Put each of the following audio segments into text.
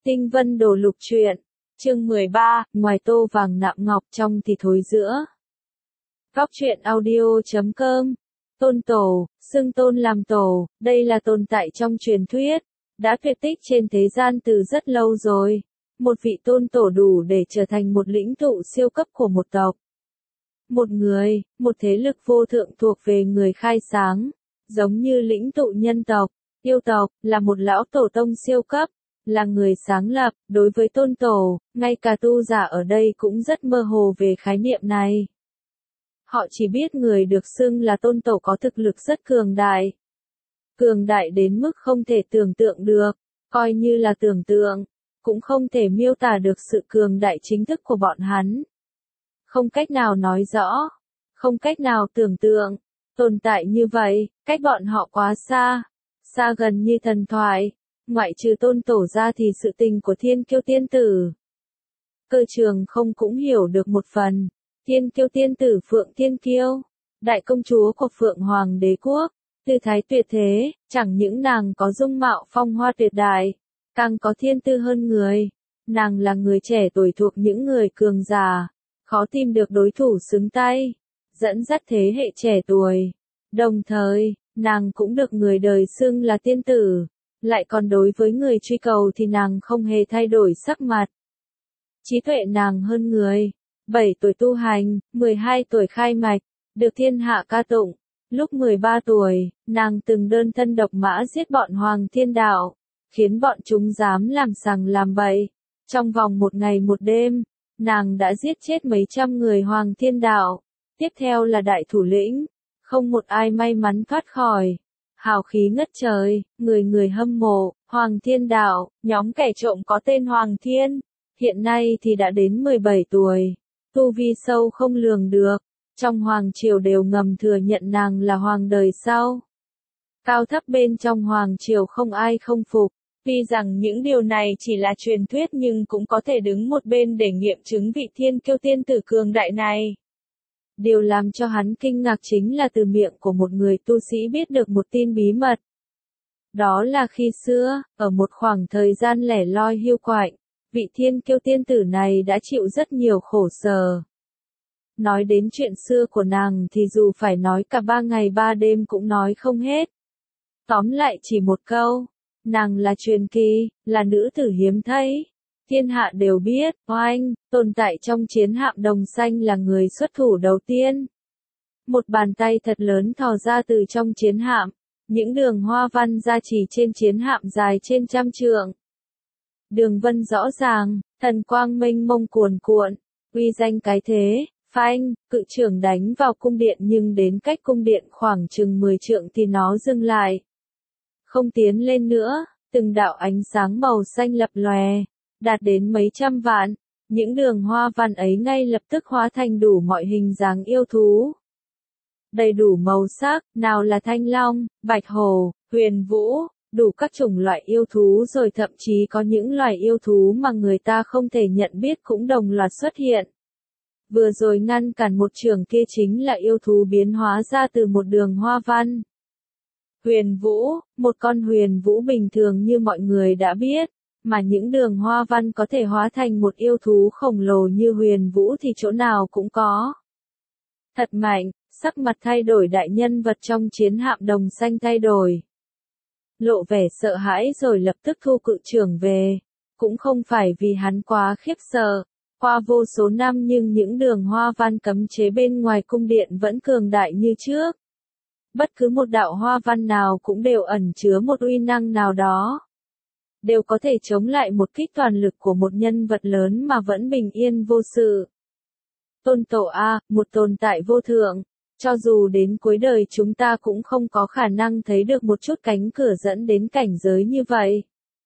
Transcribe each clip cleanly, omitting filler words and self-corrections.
Tinh Vân Đồ Lục Truyện, chương 13, ngoài tô vàng nạm ngọc trong thì thối giữa. Góc truyện audio.com. Tôn Tổ, xưng tôn làm tổ, đây là tồn tại trong truyền thuyết, đã tuyệt tích trên thế gian từ rất lâu rồi. Một vị tôn tổ đủ để trở thành một lĩnh tụ siêu cấp của một tộc. Một người, một thế lực vô thượng thuộc về người khai sáng, giống như lĩnh tụ nhân tộc, yêu tộc, là một lão tổ tông siêu cấp, là người sáng lập. Đối với tôn tổ, ngay cả tu giả ở đây cũng rất mơ hồ về khái niệm này. Họ chỉ biết người được xưng là tôn tổ có thực lực rất cường đại. Cường đại đến mức không thể tưởng tượng được, coi như là tưởng tượng, cũng không thể miêu tả được sự cường đại chính thức của bọn hắn. Không cách nào nói rõ, không cách nào tưởng tượng, tồn tại như vậy, cách bọn họ quá xa, xa gần như thần thoại, ngoại trừ tôn tổ ra thì sự tình của thiên kiêu tiên tử. Cơ trường không cũng hiểu được một phần, thiên kiêu tiên tử Phượng Thiên Kiêu, đại công chúa của Phượng Hoàng đế quốc, tư thái tuyệt thế, chẳng những nàng có dung mạo phong hoa tuyệt đại, càng có thiên tư hơn người, nàng là người trẻ tuổi thuộc những người cường giả, khó tìm được đối thủ xứng tay, dẫn dắt thế hệ trẻ tuổi. Đồng thời, nàng cũng được người đời xưng là tiên tử, lại còn đối với người truy cầu thì nàng không hề thay đổi sắc mặt. Trí tuệ nàng hơn người, 7 tuổi tu hành, 12 tuổi khai mạch, được thiên hạ ca tụng. Lúc 13 tuổi, nàng từng đơn thân độc mã giết bọn Hoàng Thiên Đạo, khiến bọn chúng dám làm sằng làm bậy. Trong vòng một ngày một đêm, nàng đã giết chết mấy trăm người Hoàng Thiên Đạo. Tiếp theo là đại thủ lĩnh, không một ai may mắn thoát khỏi. Hào khí ngất trời, người người hâm mộ. Hoàng Thiên Đạo, nhóm kẻ trộm có tên Hoàng Thiên, hiện nay thì đã đến 17 tuổi, tu vi sâu không lường được. Trong Hoàng Triều đều ngầm thừa nhận nàng là Hoàng đời sau. Cao thấp bên trong Hoàng Triều không ai không phục. Tuy rằng những điều này chỉ là truyền thuyết nhưng cũng có thể đứng một bên để nghiệm chứng vị thiên kiêu tiên tử cường đại này. Điều làm cho hắn kinh ngạc chính là từ miệng của một người tu sĩ biết được một tin bí mật. Đó là khi xưa, ở một khoảng thời gian lẻ loi hiu quạnh, vị thiên kiêu tiên tử này đã chịu rất nhiều khổ sở. Nói đến chuyện xưa của nàng thì dù phải nói cả 3 ngày 3 đêm cũng nói không hết. Tóm lại chỉ một câu, nàng là truyền kỳ, là nữ tử hiếm thấy. Thiên hạ đều biết, oanh, tồn tại trong chiến hạm đồng xanh là người xuất thủ đầu tiên. Một bàn tay thật lớn thò ra từ trong chiến hạm, những đường hoa văn gia trì trên chiến hạm dài trên trăm trượng. Đường vân rõ ràng, thần quang mênh mông cuồn cuộn, uy danh cái thế. Phanh, cự trưởng đánh vào cung điện nhưng đến cách cung điện khoảng chừng 10 trượng thì nó dừng lại. Không tiến lên nữa, từng đạo ánh sáng màu xanh lập lòe, đạt đến mấy trăm vạn. Những đường hoa văn ấy ngay lập tức hóa thành đủ mọi hình dáng yêu thú. Đầy đủ màu sắc, nào là thanh long, bạch hổ, huyền vũ, đủ các chủng loại yêu thú rồi thậm chí có những loài yêu thú mà người ta không thể nhận biết cũng đồng loạt xuất hiện. Vừa rồi ngăn cản một trường kia chính là yêu thú biến hóa ra từ một đường hoa văn. Huyền vũ, một con huyền vũ bình thường như mọi người đã biết, mà những đường hoa văn có thể hóa thành một yêu thú khổng lồ như huyền vũ thì chỗ nào cũng có. Thật mạnh, sắc mặt thay đổi đại nhân vật trong chiến hạm đồng xanh thay đổi. Lộ vẻ sợ hãi rồi lập tức thu cự trưởng về, cũng không phải vì hắn quá khiếp sợ. Qua vô số năm nhưng những đường hoa văn cấm chế bên ngoài cung điện vẫn cường đại như trước. Bất cứ một đạo hoa văn nào cũng đều ẩn chứa một uy năng nào đó. Đều có thể chống lại một kích toàn lực của một nhân vật lớn mà vẫn bình yên vô sự. Tôn tổ A, một tồn tại vô thượng. Cho dù đến cuối đời chúng ta cũng không có khả năng thấy được một chút cánh cửa dẫn đến cảnh giới như vậy.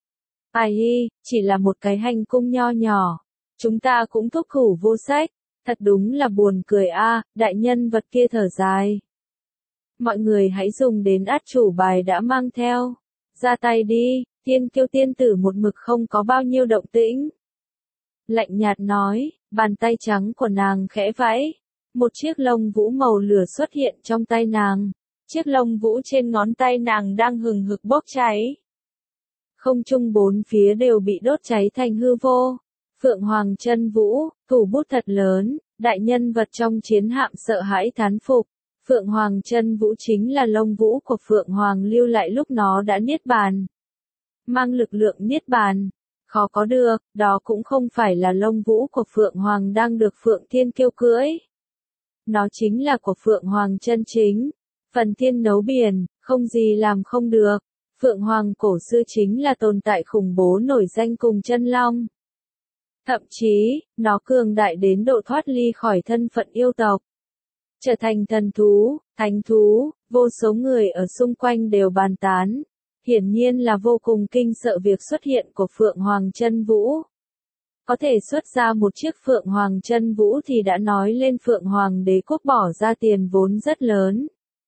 Ai hi, chỉ là một cái hành cung nho nhỏ. Chúng ta cũng thúc thủ vô sách, thật đúng là buồn cười a. Đại nhân vật kia thở dài. Mọi người hãy dùng đến át chủ bài đã mang theo. Ra tay đi, thiên kiêu tiên tử một mực không có bao nhiêu động tĩnh. Lạnh nhạt nói, bàn tay trắng của nàng khẽ vẫy. Một chiếc lông vũ màu lửa xuất hiện trong tay nàng. Chiếc lông vũ trên ngón tay nàng đang hừng hực bốc cháy. không trung bốn phía đều bị đốt cháy thành hư vô. Phượng Hoàng Chân Vũ, thủ bút thật lớn, đại nhân vật trong chiến hạm sợ hãi thán phục. Phượng Hoàng Chân Vũ chính là lông vũ của Phượng Hoàng lưu lại lúc nó đã niết bàn. Mang lực lượng niết bàn, khó có được, đó cũng không phải là lông vũ của Phượng Hoàng đang được Phượng Thiên Kiêu cưỡi. Nó chính là của Phượng Hoàng chân chính. Phần thiên nấu biển, không gì làm không được. Phượng Hoàng cổ xưa chính là tồn tại khủng bố nổi danh cùng chân long. Thậm chí, nó cường đại đến độ thoát ly khỏi thân phận yêu tộc. Trở thành thần thú, thánh thú, vô số người ở xung quanh đều bàn tán. Hiển nhiên là vô cùng kinh sợ việc xuất hiện của Phượng Hoàng Chân Vũ. Có thể xuất ra một chiếc Phượng Hoàng Chân Vũ thì đã nói lên Phượng Hoàng Đế Quốc bỏ ra tiền vốn rất lớn.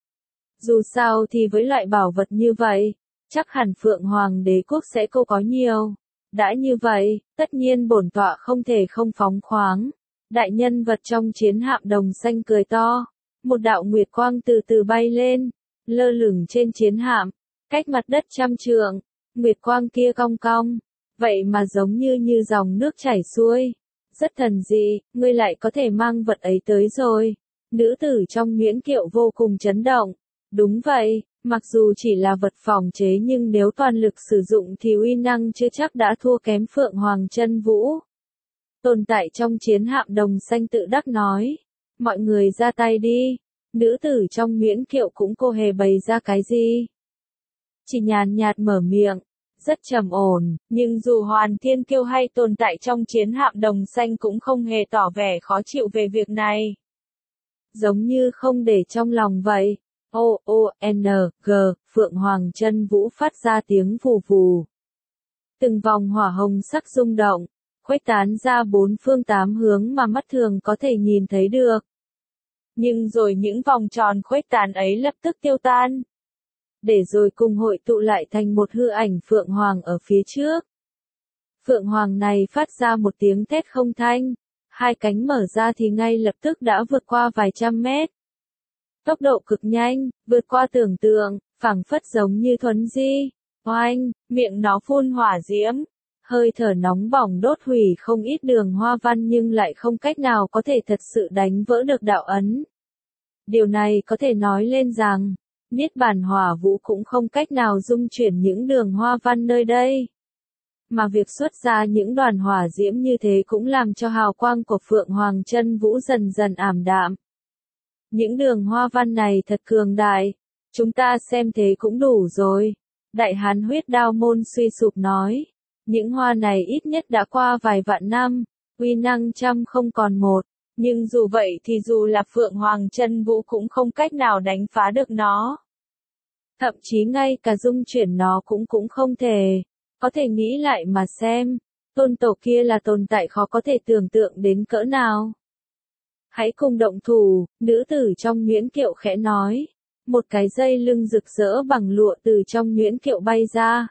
Dù sao thì với loại bảo vật như vậy, chắc hẳn Phượng Hoàng Đế Quốc sẽ có nhiều. Đã như vậy, tất nhiên bổn tọa không thể không phóng khoáng. Đại nhân vật trong chiến hạm đồng xanh cười to. Một đạo nguyệt quang từ từ bay lên, lơ lửng trên chiến hạm, cách mặt đất 100 trượng. Nguyệt quang kia cong cong, vậy mà giống như dòng nước chảy xuôi. Rất thần dị, ngươi lại có thể mang vật ấy tới rồi. Nữ tử trong Nguyễn Kiệu vô cùng chấn động. Đúng vậy, mặc dù chỉ là vật phòng chế nhưng nếu toàn lực sử dụng thì uy năng chưa chắc đã thua kém Phượng Hoàng Chân Vũ. Tồn tại trong chiến hạm đồng xanh tự đắc nói. Mọi người ra tay đi. Nữ tử trong Nguyễn Kiệu cũng cô hề bày ra cái gì. Chỉ nhàn nhạt mở miệng. Rất trầm ổn, nhưng dù Hoàn Thiên Kiêu hay tồn tại trong chiến hạm đồng xanh cũng không hề tỏ vẻ khó chịu về việc này. Giống như không để trong lòng vậy. O-O-N-G, Phượng Hoàng Chân Vũ phát ra tiếng vù vù. Từng vòng hỏa hồng sắc rung động, khuếch tán ra bốn phương tám hướng mà mắt thường có thể nhìn thấy được. Nhưng rồi những vòng tròn khuếch tán ấy lập tức tiêu tan. Để rồi cùng hội tụ lại thành một hư ảnh Phượng Hoàng ở phía trước. Phượng Hoàng này phát ra một tiếng thét không thanh, hai cánh mở ra thì ngay lập tức đã vượt qua vài trăm mét. Tốc độ cực nhanh, vượt qua tưởng tượng, phảng phất giống như thuấn di. Oanh, miệng nó phun hỏa diễm, hơi thở nóng bỏng đốt hủy không ít đường hoa văn nhưng lại không cách nào có thể thật sự đánh vỡ được đạo ấn. Điều này có thể nói lên rằng, Niết Bàn Hỏa Vũ cũng không cách nào dung chuyển những đường hoa văn nơi đây. Mà việc xuất ra những đoàn hỏa diễm như thế cũng làm cho hào quang của Phượng Hoàng Chân Vũ dần dần ảm đạm. Những đường hoa văn này thật cường đại, chúng ta xem thế cũng đủ rồi. Đại Hán Huyết Đao Môn suy sụp nói, những hoa này ít nhất đã qua vài vạn năm, uy năng trăm không còn một. Nhưng dù vậy thì dù là Phượng Hoàng Chân Vũ cũng không cách nào đánh phá được nó. Thậm chí ngay cả dung chuyển nó cũng không thể. Có thể nghĩ lại mà xem, tôn tổ kia là tồn tại khó có thể tưởng tượng đến cỡ nào. Hãy cùng động thủ, nữ tử trong Nguyễn Kiệu khẽ nói. Một cái dây lưng rực rỡ bằng lụa từ trong Nguyễn Kiệu bay ra.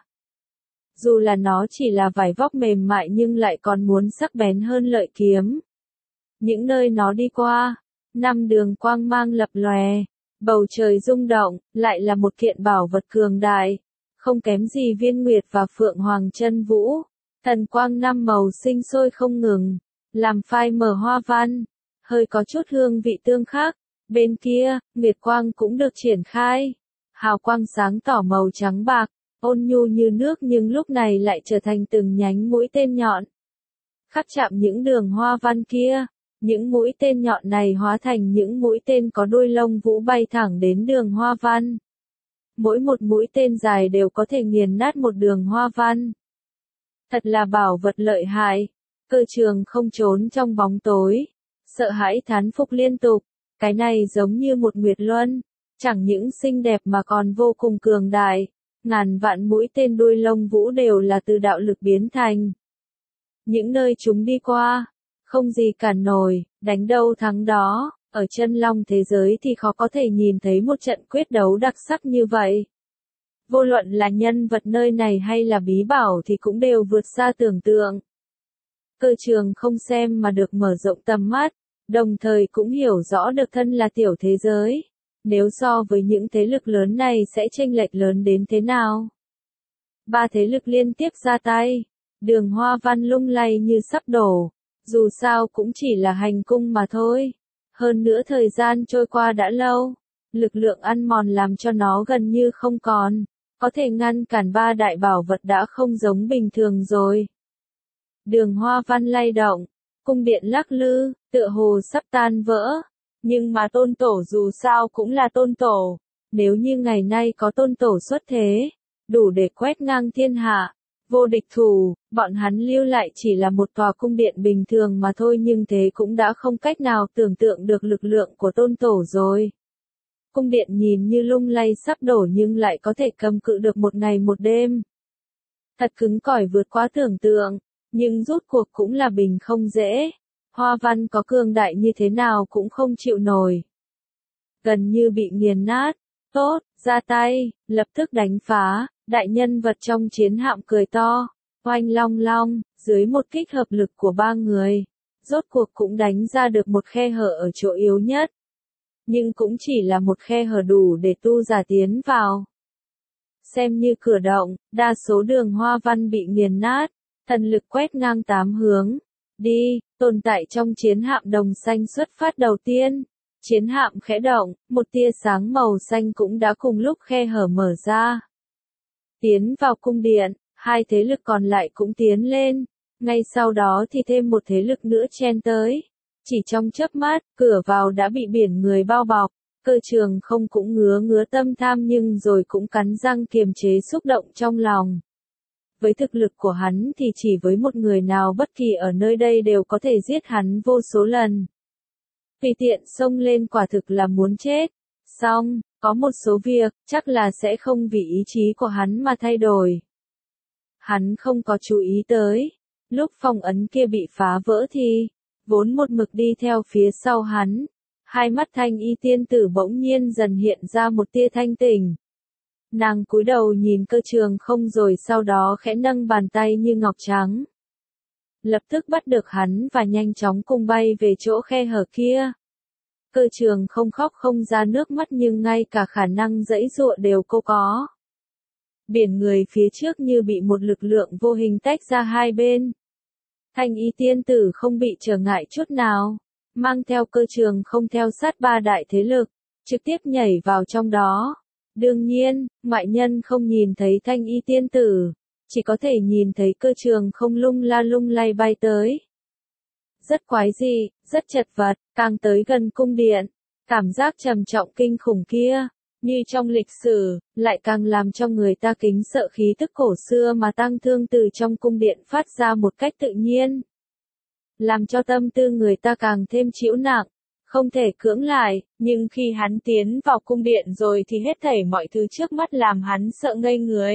Dù là nó chỉ là vải vóc mềm mại nhưng lại còn muốn sắc bén hơn lợi kiếm. Những nơi nó đi qua, 5 đường quang mang lập lòe, bầu trời rung động, lại là một kiện bảo vật cường đại, không kém gì Viên Nguyệt và Phượng Hoàng Chân Vũ. Thần quang 5 màu sinh sôi không ngừng, làm phai mờ hoa văn, hơi có chút hương vị tương khắc. Bên kia, Nguyệt quang cũng được triển khai, hào quang sáng tỏ màu trắng bạc, ôn nhu như nước nhưng lúc này lại trở thành từng nhánh mũi tên nhọn. Khắc chạm những đường hoa văn kia. Những mũi tên nhọn này hóa thành những mũi tên có đuôi lông vũ bay thẳng đến đường hoa văn. Mỗi một mũi tên dài đều có thể nghiền nát một đường hoa văn. Thật là bảo vật lợi hại. Cơ trường không trốn trong bóng tối. Sợ hãi thán phục liên tục. Cái này giống như một nguyệt luân. Chẳng những xinh đẹp mà còn vô cùng cường đại. Ngàn vạn mũi tên đuôi lông vũ đều là từ đạo lực biến thành. Những nơi chúng đi qua. Không gì cản nổi, đánh đâu thắng đó, ở chân long thế giới thì khó có thể nhìn thấy một trận quyết đấu đặc sắc như vậy. Vô luận là nhân vật nơi này hay là bí bảo thì cũng đều vượt xa tưởng tượng. Cơ trường không xem mà được mở rộng tầm mắt, đồng thời cũng hiểu rõ được thân là tiểu thế giới. Nếu so với những thế lực lớn này sẽ chênh lệch lớn đến thế nào? Ba thế lực liên tiếp ra tay. Đường Hoa Văn lung lay như sắp đổ. Dù sao cũng chỉ là hành cung mà thôi. Hơn nữa thời gian trôi qua đã lâu. Lực lượng ăn mòn làm cho nó gần như không còn. Có thể ngăn cản ba đại bảo vật đã không giống bình thường rồi. Đường Hoa Văn lay động. Cung điện lắc lư, tựa hồ sắp tan vỡ. Nhưng mà tôn tổ dù sao cũng là tôn tổ. Nếu như ngày nay có tôn tổ xuất thế, đủ để quét ngang thiên hạ, vô địch thủ, bọn hắn lưu lại chỉ là một tòa cung điện bình thường mà thôi, nhưng thế cũng đã không cách nào tưởng tượng được lực lượng của tôn tổ rồi. Cung điện nhìn như lung lay sắp đổ nhưng lại có thể cầm cự được một ngày một đêm. Thật cứng cỏi vượt quá tưởng tượng, nhưng rốt cuộc cũng là bình không dễ. Hoa Văn có cường đại như thế nào cũng không chịu nổi. Gần như bị nghiền nát. Tốt, ra tay, lập tức đánh phá. Đại nhân vật trong chiến hạm cười to. Oanh long long, dưới một kích hợp lực của ba người. Rốt cuộc cũng đánh ra được một khe hở ở chỗ yếu nhất. Nhưng cũng chỉ là một khe hở đủ để tu giả tiến vào. Xem như cửa động, đa số đường Hoa Văn bị nghiền nát. Thần lực quét ngang tám hướng. Đi, tồn tại trong chiến hạm đồng xanh xuất phát đầu tiên. Chiến hạm khẽ động, một tia sáng màu xanh cũng đã cùng lúc khe hở mở ra. Tiến vào cung điện, hai thế lực còn lại cũng tiến lên. Ngay sau đó thì thêm một thế lực nữa chen tới. Chỉ trong chớp mắt, cửa vào đã bị biển người bao bọc. Cơ Trường Không cũng ngứa tâm tham nhưng rồi cũng cắn răng kiềm chế xúc động trong lòng. Với thực lực của hắn thì chỉ với một người nào bất kỳ ở nơi đây đều có thể giết hắn vô số lần. Tùy tiện xông lên quả thực là muốn chết. Xong, có một số việc, chắc là sẽ không vì ý chí của hắn mà thay đổi. Hắn không có chú ý tới. Lúc phong ấn kia bị phá vỡ thì, vốn một mực đi theo phía sau hắn. Hai mắt Thanh Y tiên tử bỗng nhiên dần hiện ra một tia thanh tỉnh. Nàng cúi đầu nhìn Cơ Trường Không rồi sau đó khẽ nâng bàn tay như ngọc trắng. Lập tức bắt được hắn và nhanh chóng cùng bay về chỗ khe hở kia. Cơ Trường Không khóc không ra nước mắt nhưng ngay cả khả năng giãy giụa đều cô có. Biển người phía trước như bị một lực lượng vô hình tách ra hai bên. Thanh Y tiên tử không bị trở ngại chút nào, mang theo Cơ Trường Không theo sát ba đại thế lực, trực tiếp nhảy vào trong đó. Đương nhiên, ngoại nhân không nhìn thấy Thanh Y tiên tử, chỉ có thể nhìn thấy Cơ Trường Không lung lay bay tới. Rất quái dị, rất chật vật, càng tới gần cung điện, cảm giác trầm trọng kinh khủng kia, như trong lịch sử, lại càng làm cho người ta kính sợ khí tức cổ xưa mà tang thương từ trong cung điện phát ra một cách tự nhiên. Làm cho tâm tư người ta càng thêm chịu nặng, không thể cưỡng lại, nhưng khi hắn tiến vào cung điện rồi thì hết thảy mọi thứ trước mắt làm hắn sợ ngây người.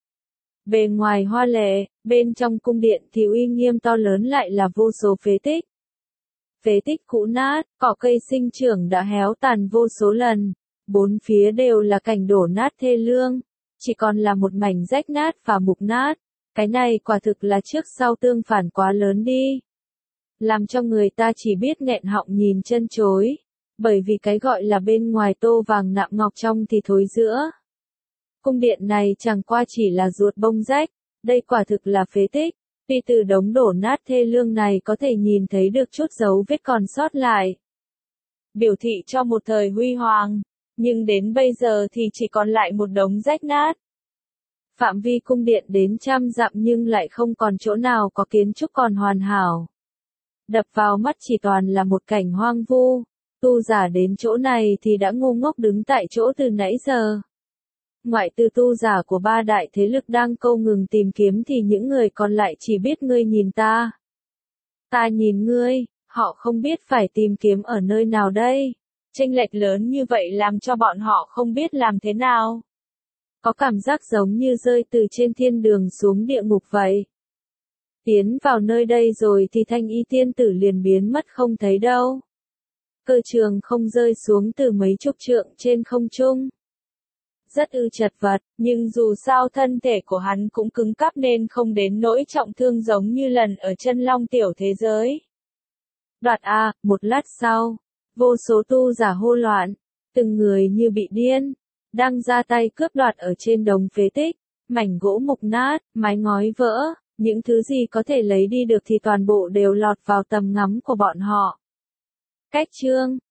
Bề ngoài hoa lệ, bên trong cung điện thì uy nghiêm to lớn lại là vô số phế tích. Phế tích cũ nát, cỏ cây sinh trưởng đã héo tàn vô số lần, bốn phía đều là cảnh đổ nát thê lương, chỉ còn là một mảnh rách nát và mục nát. Cái này quả thực là trước sau tương phản quá lớn đi. Làm cho người ta chỉ biết nghẹn họng nhìn chân chối, bởi vì cái gọi là bên ngoài tô vàng nạm ngọc trong thì thối giữa. Cung điện này chẳng qua chỉ là ruột bông rách, đây quả thực là phế tích, tuy từ đống đổ nát thê lương này có thể nhìn thấy được chút dấu vết còn sót lại. Biểu thị cho một thời huy hoàng, nhưng đến bây giờ thì chỉ còn lại một đống rách nát. Phạm vi cung điện đến trăm dặm nhưng lại không còn chỗ nào có kiến trúc còn hoàn hảo. Đập vào mắt chỉ toàn là một cảnh hoang vu, tu giả đến chỗ này thì đã ngu ngốc đứng tại chỗ từ nãy giờ. Ngoại trừ tu giả của ba đại thế lực đang không ngừng tìm kiếm thì những người còn lại chỉ biết ngươi nhìn ta. Ta nhìn ngươi, họ không biết phải tìm kiếm ở nơi nào đây. Chênh lệch lớn như vậy làm cho bọn họ không biết làm thế nào. Có cảm giác giống như rơi từ trên thiên đường xuống địa ngục vậy. Tiến vào nơi đây rồi thì Thanh Y tiên tử liền biến mất không thấy đâu. Cơ Trường Không rơi xuống từ mấy chục trượng trên không trung. Rất chật vật, nhưng dù sao thân thể của hắn cũng cứng cáp nên không đến nỗi trọng thương giống như lần ở chân long tiểu thế giới. Đoạt một lát sau, vô số tu giả hô loạn, từng người như bị điên, đang ra tay cướp đoạt ở trên đống phế tích, mảnh gỗ mục nát, mái ngói vỡ, những thứ gì có thể lấy đi được thì toàn bộ đều lọt vào tầm ngắm của bọn họ. Cách chương